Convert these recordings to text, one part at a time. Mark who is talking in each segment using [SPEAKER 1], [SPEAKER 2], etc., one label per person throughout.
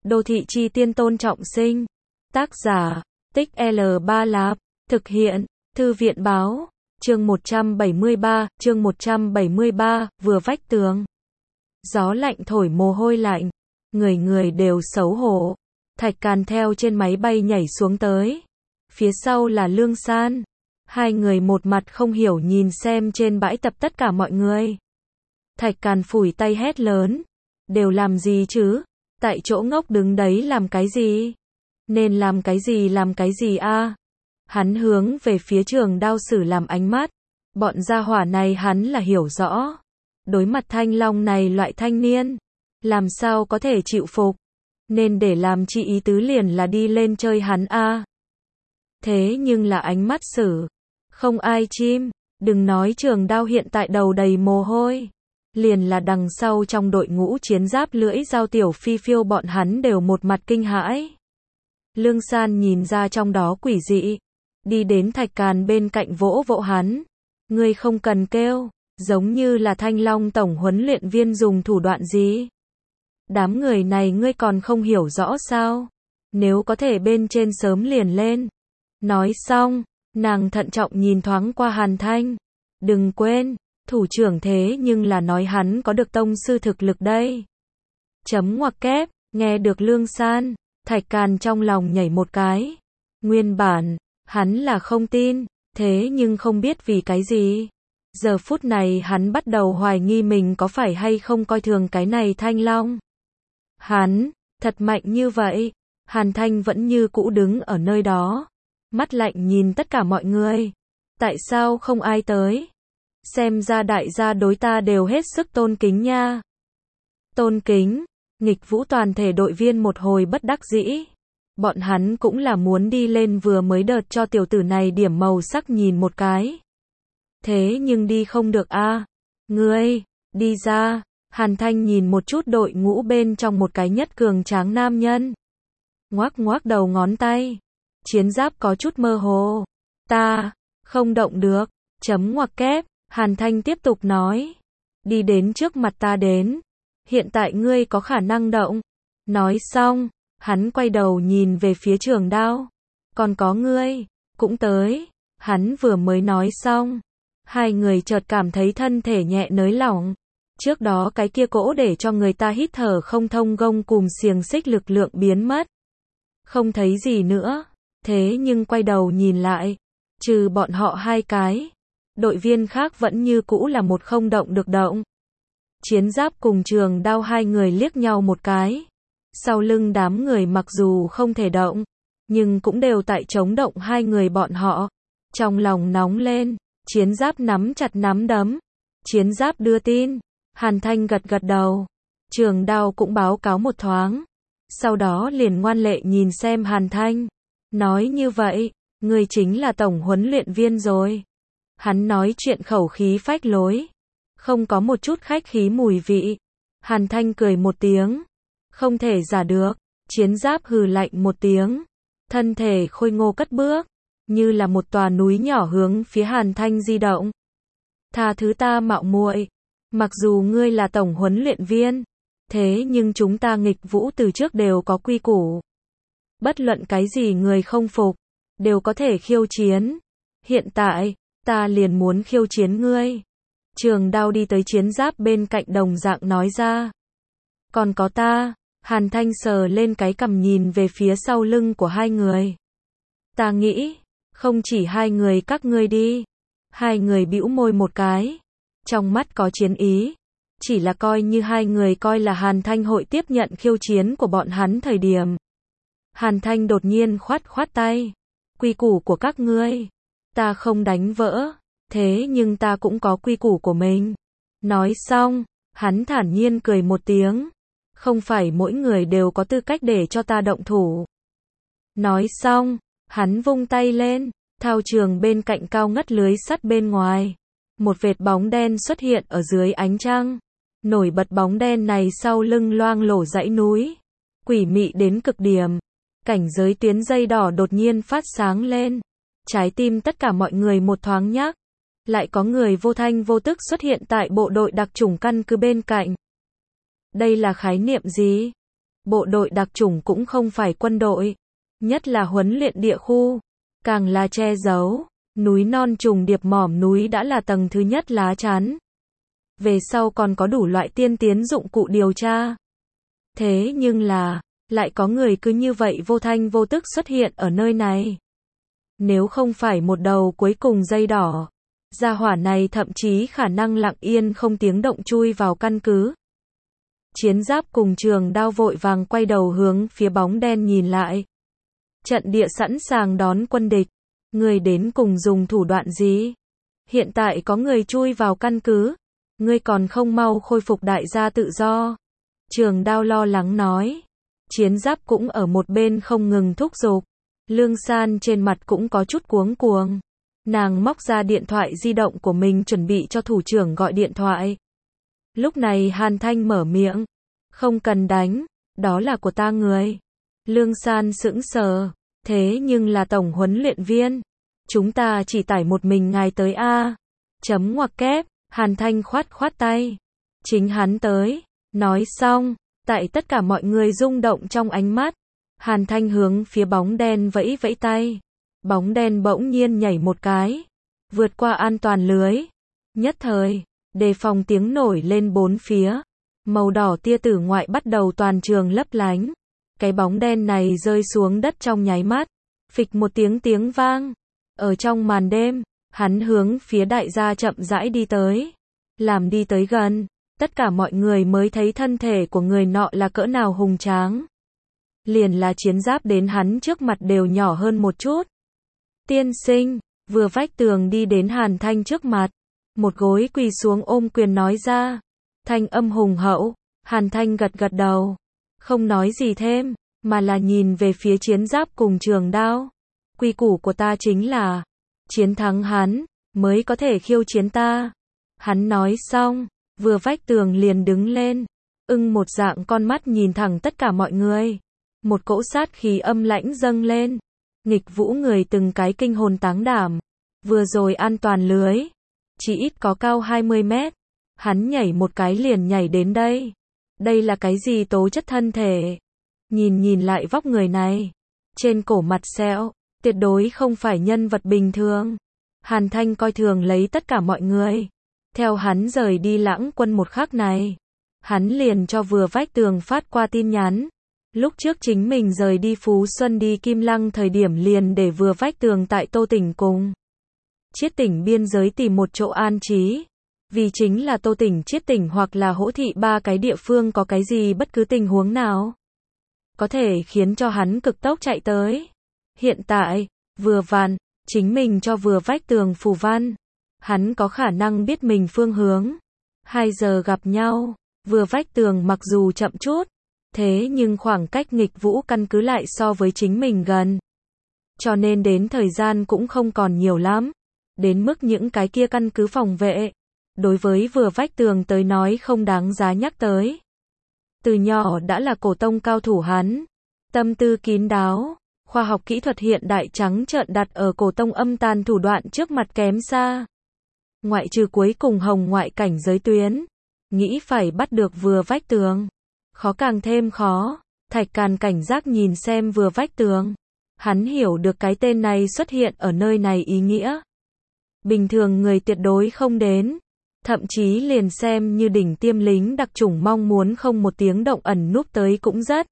[SPEAKER 1] Đô thị chi tiên Tôn Trọng Sinh. Tác giả, Tích L3 Lạp. Thực hiện, Thư viện báo. Chương 173, vừa vách tường. Gió lạnh thổi mồ hôi lạnh. Người người đều xấu hổ. Thạch Càn theo trên máy bay nhảy xuống tới. Phía sau là Lương San. Hai người một mặt không hiểu nhìn xem trên bãi tập tất cả mọi người. Thạch Càn phủi tay hét lớn. Đều làm gì chứ? Tại chỗ ngốc đứng đấy làm cái gì? Nên làm cái gì a? Hắn hướng về phía Trường Đao Sử làm ánh mắt. Bọn gia hỏa này hắn là hiểu rõ. Đối mặt Thanh Long này loại thanh niên, làm sao có thể chịu phục? Nên để làm chi ý tứ liền là đi lên chơi hắn a. Thế nhưng là ánh mắt Sử, không ai chim, đừng nói Trường Đao hiện tại đầu đầy mồ hôi. Liền là đằng sau trong đội ngũ chiến giáp lưỡi dao tiểu phi phiêu bọn hắn đều một mặt kinh hãi. Lương San nhìn ra trong đó quỷ dị, đi đến Thạch Càn bên cạnh vỗ vỗ hắn. Ngươi không cần kêu, giống như là Thanh Long tổng huấn luyện viên dùng thủ đoạn gì? Đám người này ngươi còn không hiểu rõ sao? Nếu có thể bên trên sớm liền lên. Nói xong, nàng thận trọng nhìn thoáng qua Hàn Thanh. Đừng quên, thủ trưởng thế nhưng là nói hắn có được tông sư thực lực đây. Chấm ngoặc kép, nghe được Lương San, Thạch Càn trong lòng nhảy một cái. Nguyên bản, hắn là không tin, thế nhưng không biết vì cái gì. Giờ phút này hắn bắt đầu hoài nghi mình có phải hay không coi thường cái này Thanh Long. Hắn, thật mạnh như vậy. Hàn Thanh vẫn như cũ đứng ở nơi đó. Mắt lạnh nhìn tất cả mọi người. Tại sao không ai tới? Xem ra đại gia đối ta đều hết sức tôn kính nha. Tôn kính, nghịch vũ toàn thể đội viên một hồi bất đắc dĩ. Bọn hắn cũng là muốn đi lên vừa mới đợt cho tiểu tử này điểm màu sắc nhìn một cái. Thế nhưng đi không được a. Ngươi, đi ra. Hàn Thanh nhìn một chút đội ngũ bên trong một cái nhất cường tráng nam nhân. Ngoác ngoác đầu ngón tay. Chiến giáp có chút mơ hồ. Ta, không động được. Chấm ngoặc kép. Hàn Thanh tiếp tục nói. Đi đến trước mặt ta đến. Hiện tại ngươi có khả năng động. Nói xong, hắn quay đầu nhìn về phía Trường Đao. Còn có ngươi, cũng tới. Hắn vừa mới nói xong. Hai người chợt cảm thấy thân thể nhẹ nới lỏng. Trước đó cái kia cỗ để cho người ta hít thở không thông gông cùm xiềng xích lực lượng biến mất. Không thấy gì nữa. Thế nhưng quay đầu nhìn lại. Trừ bọn họ hai cái. Đội viên khác vẫn như cũ là một không động được động. Chiến giáp cùng Trường Đao hai người liếc nhau một cái. Sau lưng đám người mặc dù không thể động, nhưng cũng đều tại chống động hai người bọn họ. Trong lòng nóng lên, chiến giáp nắm chặt nắm đấm. Chiến giáp đưa tin. Hàn Thanh gật gật đầu. Trường Đao cũng báo cáo một thoáng. Sau đó liền ngoan lệ nhìn xem Hàn Thanh. Nói như vậy, ngươi chính là tổng huấn luyện viên rồi. Hắn nói chuyện khẩu khí phách lối. Không có một chút khách khí mùi vị. Hàn Thanh cười một tiếng. Không thể giả được. Chiến giáp hừ lạnh một tiếng. Thân thể khôi ngô cất bước. Như là một tòa núi nhỏ hướng phía Hàn Thanh di động. Tha thứ ta mạo muội. Mặc dù ngươi là tổng huấn luyện viên. Thế nhưng chúng ta nghịch vũ từ trước đều có quy củ. Bất luận cái gì người không phục. Đều có thể khiêu chiến. Hiện tại, ta liền muốn khiêu chiến ngươi. Trường Đao đi tới chiến giáp bên cạnh đồng dạng nói ra. Còn có ta. Hàn Thanh sờ lên cái cằm nhìn về phía sau lưng của hai người. Ta nghĩ, không chỉ hai người các ngươi đi. Hai người bĩu môi một cái. Trong mắt có chiến ý. Chỉ là coi như hai người coi là Hàn Thanh hội tiếp nhận khiêu chiến của bọn hắn thời điểm. Hàn Thanh đột nhiên khoát khoát tay. Quy củ của các ngươi. Ta không đánh vỡ. Thế nhưng ta cũng có quy củ của mình. Nói xong, hắn thản nhiên cười một tiếng. Không phải mỗi người đều có tư cách để cho ta động thủ. Nói xong, hắn vung tay lên. Thao trường bên cạnh cao ngất lưới sắt bên ngoài. Một vệt bóng đen xuất hiện ở dưới ánh trăng. Nổi bật bóng đen này sau lưng loang lổ dãy núi. Quỷ mị đến cực điểm. Cảnh giới tuyến dây đỏ đột nhiên phát sáng lên. Trái tim tất cả mọi người một thoáng nhắc. Lại có người vô thanh vô tức xuất hiện tại bộ đội đặc chủng căn cứ bên cạnh. Đây là khái niệm gì? Bộ đội đặc chủng cũng không phải quân đội, nhất là huấn luyện địa khu, càng là che giấu. Núi non trùng điệp mỏm núi đã là tầng thứ nhất lá chắn. Về sau còn có đủ loại tiên tiến dụng cụ điều tra. Thế nhưng là, lại có người cứ như vậy vô thanh vô tức xuất hiện ở nơi này. Nếu không phải một đầu cuối cùng dây đỏ, gia hỏa này thậm chí khả năng lặng yên không tiếng động chui vào căn cứ. Chiến giáp cùng trường đao vội vàng quay đầu hướng phía bóng đen nhìn lại. Trận địa sẵn sàng đón quân địch. Người đến cùng dùng thủ đoạn gì? Hiện tại có người chui vào căn cứ. Ngươi còn không mau khôi phục đại gia tự do. Trường đao lo lắng nói. Chiến giáp cũng ở một bên không ngừng thúc giục. Lương San trên mặt cũng có chút cuống cuồng. Nàng móc ra điện thoại di động của mình chuẩn bị cho thủ trưởng gọi điện thoại. Lúc này Hàn Thanh mở miệng. Không cần đánh, đó là của ta người. Lương San sững sờ. Thế nhưng là tổng huấn luyện viên. Chúng ta chỉ tải một mình ngài tới a. Chấm ngoặc kép, Hàn Thanh khoát khoát tay. Chính hắn tới. Nói xong, tại tất cả mọi người rung động trong ánh mắt. Hàn Thanh hướng phía bóng đen vẫy vẫy tay. Bóng đen bỗng nhiên nhảy một cái. Vượt qua an toàn lưới. Nhất thời, đề phòng tiếng nổi lên bốn phía. Màu đỏ tia tử ngoại bắt đầu toàn trường lấp lánh. Cái bóng đen này rơi xuống đất trong nháy mắt. Phịch một tiếng vang. Ở trong màn đêm, hắn hướng phía đại gia chậm rãi đi tới. Làm đi tới gần, tất cả mọi người mới thấy thân thể của người nọ là cỡ nào hùng tráng. Liền là chiến giáp đến hắn trước mặt đều nhỏ hơn một chút. Tiên sinh, vừa vách tường đi đến Hàn Thanh trước mặt. Một gối quỳ xuống ôm quyền nói ra. Thanh âm hùng hậu, Hàn Thanh gật gật đầu. Không nói gì thêm, mà là nhìn về phía chiến giáp cùng trường đao. Quy củ của ta chính là, chiến thắng hắn, mới có thể khiêu chiến ta. Hắn nói xong, vừa vách tường liền đứng lên, một dạng con mắt nhìn thẳng tất cả mọi người. Một cỗ sát khí âm lãnh dâng lên. Nghịch vũ người từng cái kinh hồn táng đảm. Vừa rồi an toàn lưới, chỉ ít có cao 20 mét. Hắn nhảy một cái liền nhảy đến đây. Đây là cái gì tố chất thân thể? Nhìn lại vóc người này. Trên cổ mặt sẹo, tuyệt đối không phải nhân vật bình thường. Hàn Thanh coi thường lấy tất cả mọi người. Theo hắn rời đi Lãng Quân một khắc này, hắn liền cho vừa vách tường phát qua tin nhắn. Lúc trước chính mình rời đi Phú Xuân đi Kim Lăng thời điểm liền để vừa vách tường tại Tô Tỉnh cùng Chiết Tỉnh biên giới tìm một chỗ an trí. Vì chính là Tô Tỉnh, Chiết Tỉnh hoặc là Hỗ Thị ba cái địa phương có cái gì bất cứ tình huống nào có thể khiến cho hắn cực tốc chạy tới. Hiện tại, vừa vặn, chính mình cho vừa vách tường phù văn. Hắn có khả năng biết mình phương hướng. 2 giờ gặp nhau, vừa vách tường mặc dù chậm chút, thế nhưng khoảng cách nghịch vũ căn cứ lại so với chính mình gần. Cho nên đến thời gian cũng không còn nhiều lắm. Đến mức những cái kia căn cứ phòng vệ, đối với vừa vách tường tới nói không đáng giá nhắc tới. Từ nhỏ đã là cổ tông cao thủ hắn. Tâm tư kín đáo, khoa học kỹ thuật hiện đại trắng trợn đặt ở cổ tông âm tàn thủ đoạn trước mặt kém xa. Ngoại trừ cuối cùng hồng ngoại cảnh giới tuyến. Nghĩ phải bắt được vừa vách tường. Khó càng thêm khó. Thạch Càn cảnh giác nhìn xem vừa vách tường. Hắn hiểu được cái tên này xuất hiện ở nơi này ý nghĩa. Bình thường người tuyệt đối không đến. Thậm chí liền xem như đỉnh tiêm lính đặc chủng mong muốn không một tiếng động ẩn núp tới cũng rất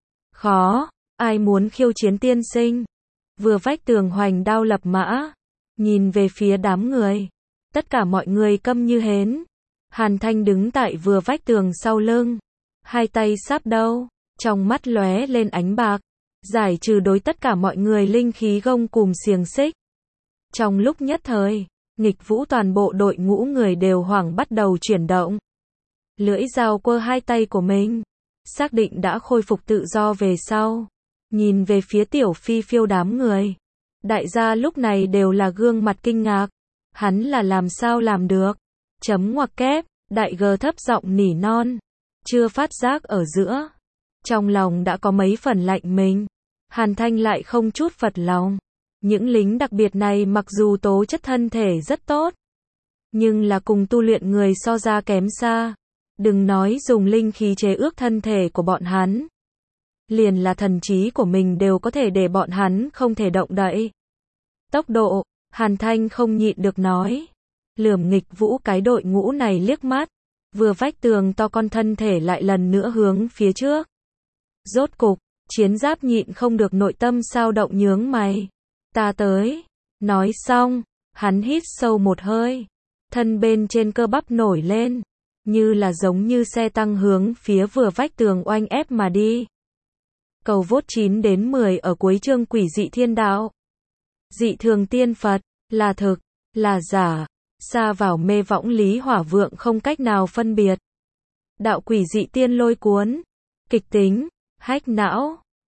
[SPEAKER 1] khó. Ai muốn khiêu chiến tiên sinh? Vừa vách tường hoành đao lập mã. Nhìn về phía đám người. Tất cả mọi người câm như hến. Hàn Thanh đứng tại vừa vách tường sau lưng. 2 tay sáp đâu. Trong mắt lóe lên ánh bạc. Giải trừ đối tất cả mọi người linh khí gông cùm xiềng xích. Trong lúc nhất thời, nghịch vũ toàn bộ đội ngũ người đều hoảng bắt đầu chuyển động. Lưỡi dao quơ 2 tay của mình. Xác định đã khôi phục tự do về sau. Nhìn về phía Tiểu Phi Phiêu đám người. Đại gia lúc này đều là gương mặt kinh ngạc. Hắn là làm sao làm được? Chấm ngoặc kép, đại gờ thấp giọng nỉ non. Chưa phát giác ở giữa. Trong lòng đã có mấy phần lạnh mình. Hàn Thanh lại không chút phật lòng. Những lính đặc biệt này mặc dù tố chất thân thể rất tốt. Nhưng là cùng tu luyện người so ra kém xa. Đừng nói dùng linh khí chế ước thân thể của bọn hắn. liền là thần trí của mình đều có thể để bọn hắn không thể động đậy. Tốc độ, Hàn Thanh không nhịn được nói. Lườm nghịch vũ cái đội ngũ này liếc mắt, vừa vách tường to con thân thể lại lần nữa hướng phía trước. Rốt cục, Chiến Giáp nhịn không được nội tâm sao động nhướng mày. Ta tới. Nói xong, hắn hít sâu một hơi. Thân bên trên cơ bắp nổi lên, như là giống như xe tăng hướng phía vừa vách tường oanh ép mà đi. Cầu vốt 9 đến 10 ở cuối chương Quỷ dị thiên đạo. Dị thường tiên Phật, là thực, là giả, xa vào mê võng lý hỏa vượng không cách nào phân biệt. Đạo quỷ dị tiên lôi cuốn, kịch tính, hách não.